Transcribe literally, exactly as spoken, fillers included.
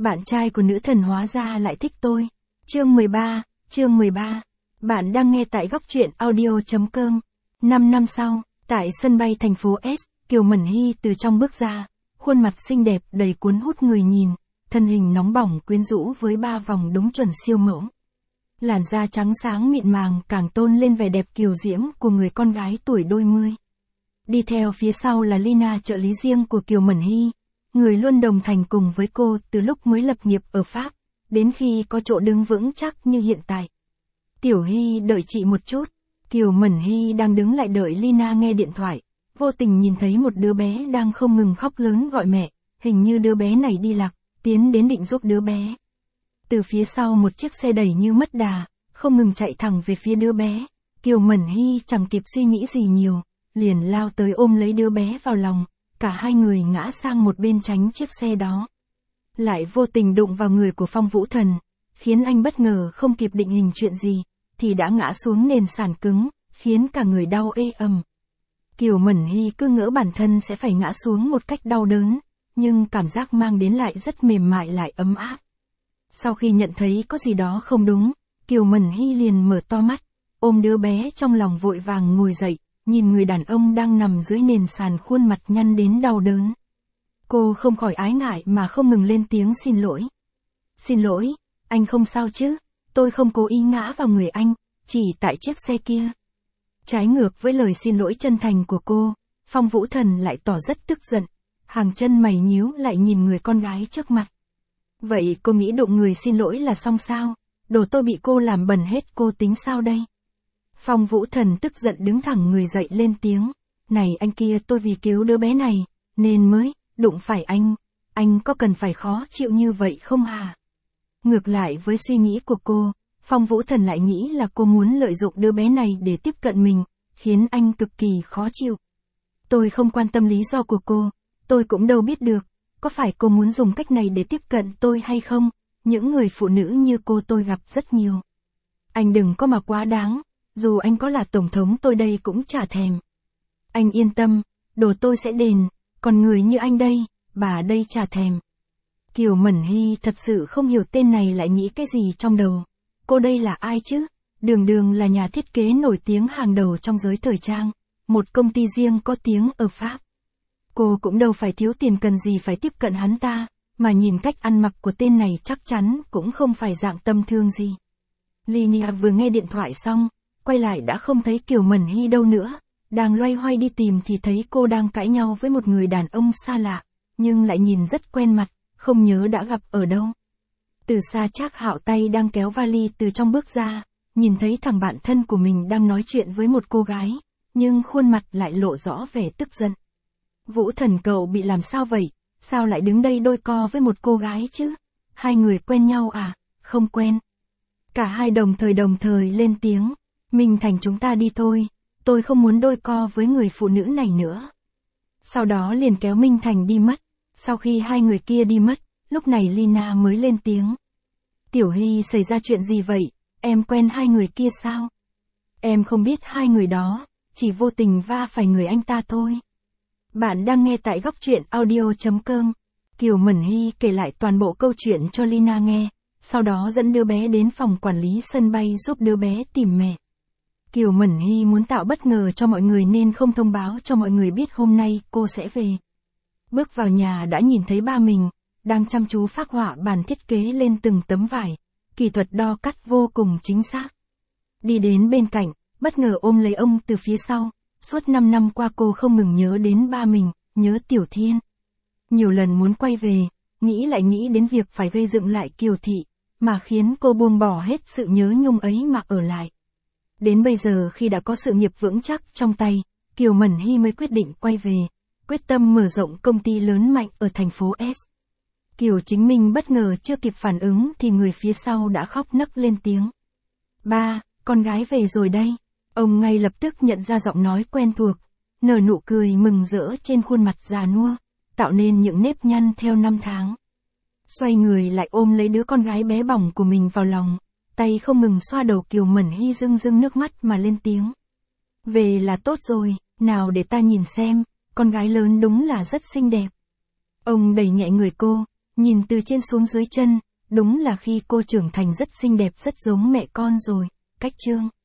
Bạn trai của nữ thần hóa ra lại thích tôi. Chương mười ba, chương mười ba. Bạn đang nghe tại góc truyện audio chấm com. năm năm sau, tại sân bay thành phố S, Kiều Mẫn Hy từ trong bước ra, khuôn mặt xinh đẹp đầy cuốn hút người nhìn, thân hình nóng bỏng quyến rũ với ba vòng đúng chuẩn siêu mẫu. Làn da trắng sáng mịn màng càng tôn lên vẻ đẹp kiều diễm của người con gái tuổi đôi mươi. Đi theo phía sau là Lina, trợ lý riêng của Kiều Mẫn Hy, người luôn đồng hành cùng với cô từ lúc mới lập nghiệp ở Pháp, đến khi có chỗ đứng vững chắc như hiện tại. Tiểu Hy, đợi chị một chút. Kiều Mẫn Hy đang đứng lại đợi Lina nghe điện thoại, vô tình nhìn thấy một đứa bé đang không ngừng khóc lớn gọi mẹ, hình như đứa bé này đi lạc, tiến đến định giúp đứa bé. Từ phía sau một chiếc xe đẩy như mất đà, không ngừng chạy thẳng về phía đứa bé. Kiều Mẫn Hy chẳng kịp suy nghĩ gì nhiều, liền lao tới ôm lấy đứa bé vào lòng, cả hai người ngã sang một bên tránh chiếc xe đó. Lại vô tình đụng vào người của Phong Vũ Thần, khiến anh bất ngờ không kịp định hình chuyện gì, thì đã ngã xuống nền sàn cứng, khiến cả người đau ê ầm. Kiều Mẫn Hy cứ ngỡ bản thân sẽ phải ngã xuống một cách đau đớn, nhưng cảm giác mang đến lại rất mềm mại lại ấm áp. Sau khi nhận thấy có gì đó không đúng, Kiều Mẫn Hy liền mở to mắt, ôm đứa bé trong lòng vội vàng ngồi dậy, nhìn người đàn ông đang nằm dưới nền sàn khuôn mặt nhăn đến đau đớn. Cô không khỏi ái ngại mà không ngừng lên tiếng xin lỗi. Xin lỗi, anh không sao chứ, tôi không cố ý ngã vào người anh, chỉ tại chiếc xe kia. Trái ngược với lời xin lỗi chân thành của cô, Phong Vũ Thần lại tỏ rất tức giận, hàng chân mày nhíu lại nhìn người con gái trước mặt. Vậy cô nghĩ đụng người xin lỗi là xong sao? Đồ tôi bị cô làm bẩn hết cô tính sao đây? Phong Vũ Thần tức giận đứng thẳng người dậy lên tiếng. Này anh kia, tôi vì cứu đứa bé này, nên mới đụng phải anh. Anh có cần phải khó chịu như vậy không hả? Ngược lại với suy nghĩ của cô, Phong Vũ Thần lại nghĩ là cô muốn lợi dụng đứa bé này để tiếp cận mình, khiến anh cực kỳ khó chịu. Tôi không quan tâm lý do của cô, tôi cũng đâu biết được, có phải cô muốn dùng cách này để tiếp cận tôi hay không? Những người phụ nữ như cô tôi gặp rất nhiều. Anh đừng có mà quá đáng, dù anh có là tổng thống tôi đây cũng chả thèm. Anh yên tâm, đồ tôi sẽ đền, còn người như anh đây, bà đây chả thèm. Kiều Mẫn Hy thật sự không hiểu tên này lại nghĩ cái gì trong đầu. Cô đây là ai chứ? Đường đường là nhà thiết kế nổi tiếng hàng đầu trong giới thời trang, một công ty riêng có tiếng ở Pháp. Cô cũng đâu phải thiếu tiền cần gì phải tiếp cận hắn ta, mà nhìn cách ăn mặc của tên này chắc chắn cũng không phải dạng tâm thương gì. Lina vừa nghe điện thoại xong, quay lại đã không thấy Kiều Mẫn Hy đâu nữa, đang loay hoay đi tìm thì thấy cô đang cãi nhau với một người đàn ông xa lạ, nhưng lại nhìn rất quen mặt, không nhớ đã gặp ở đâu. Từ xa Trác Hạo tay đang kéo vali từ trong bước ra, nhìn thấy thằng bạn thân của mình đang nói chuyện với một cô gái, nhưng khuôn mặt lại lộ rõ vẻ tức giận. Vũ Thần, cậu bị làm sao vậy? Sao lại đứng đây đôi co với một cô gái chứ? Hai người quen nhau à? Không quen. Cả hai đồng thời đồng thời lên tiếng. Minh Thành, chúng ta đi thôi, tôi không muốn đôi co với người phụ nữ này nữa. Sau đó liền kéo Minh Thành đi mất. Sau khi hai người kia đi mất, lúc này Lina mới lên tiếng. Tiểu Hy, xảy ra chuyện gì vậy? Em quen hai người kia sao? Em không biết hai người đó, chỉ vô tình va phải người anh ta thôi. Bạn đang nghe tại góc truyện audio chấm com. Kiều Mẫn Hy kể lại toàn bộ câu chuyện cho Lina nghe, sau đó dẫn đứa bé đến phòng quản lý sân bay giúp đứa bé tìm mẹ. Kiều Mẫn Hy muốn tạo bất ngờ cho mọi người nên không thông báo cho mọi người biết hôm nay cô sẽ về. Bước vào nhà đã nhìn thấy ba mình, đang chăm chú phác họa bản thiết kế lên từng tấm vải, kỹ thuật đo cắt vô cùng chính xác. Đi đến bên cạnh, bất ngờ ôm lấy ông từ phía sau. Suốt năm năm qua cô không ngừng nhớ đến ba mình, nhớ Tiểu Thiên. Nhiều lần muốn quay về, nghĩ lại nghĩ đến việc phải gây dựng lại Kiều Thị, mà khiến cô buông bỏ hết sự nhớ nhung ấy mà ở lại. Đến bây giờ khi đã có sự nghiệp vững chắc trong tay, Kiều Mẫn Hy mới quyết định quay về, quyết tâm mở rộng công ty lớn mạnh ở thành phố S. Kiều Chính Minh bất ngờ chưa kịp phản ứng thì người phía sau đã khóc nấc lên tiếng. Ba, con gái về rồi đây. Ông ngay lập tức nhận ra giọng nói quen thuộc, nở nụ cười mừng rỡ trên khuôn mặt già nua, tạo nên những nếp nhăn theo năm tháng. Xoay người lại ôm lấy đứa con gái bé bỏng của mình vào lòng, tay không ngừng xoa đầu Kiều Mẫn Hy rưng rưng nước mắt mà lên tiếng. Về là tốt rồi, nào để ta nhìn xem, con gái lớn đúng là rất xinh đẹp. Ông đẩy nhẹ người cô, Nhìn từ trên xuống dưới chân, đúng là khi cô trưởng thành rất xinh đẹp rất giống mẹ con rồi, cách Trương.